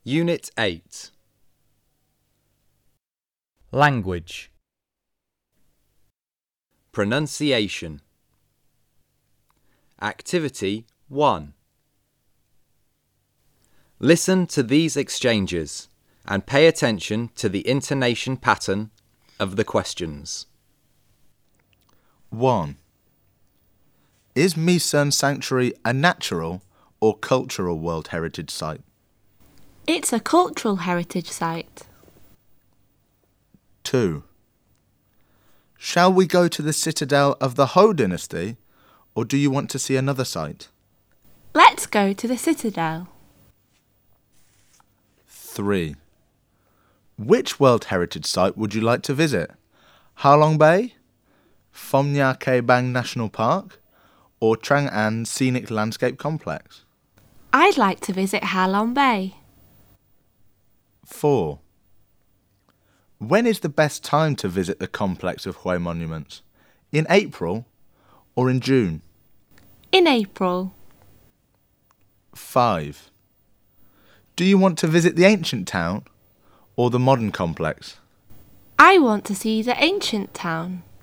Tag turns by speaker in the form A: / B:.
A: Unit 8.
B: Language.
A: Pronunciation. Activity 1. Listen to these exchanges and pay attention to the intonation pattern of the questions.
C: 1. Is Misan Sanctuary a natural or cultural World Heritage Site?
D: It's a cultural heritage site.
C: 2. Shall we go to the citadel of the Ho dynasty, or do you want to see another site?
D: Let's go to the citadel.
C: 3. Which World Heritage Site would you like to visit? Halong Bay, Phom Nha Ke Bang National Park, or Chang'an Scenic Landscape Complex?
D: I'd like to visit Halong Bay.
C: 4. When is the best time to visit the complex of Hue monuments? In April or in June?
D: In April.
C: 5. Do you want to visit the ancient town or the modern complex?
D: I want to see the ancient town.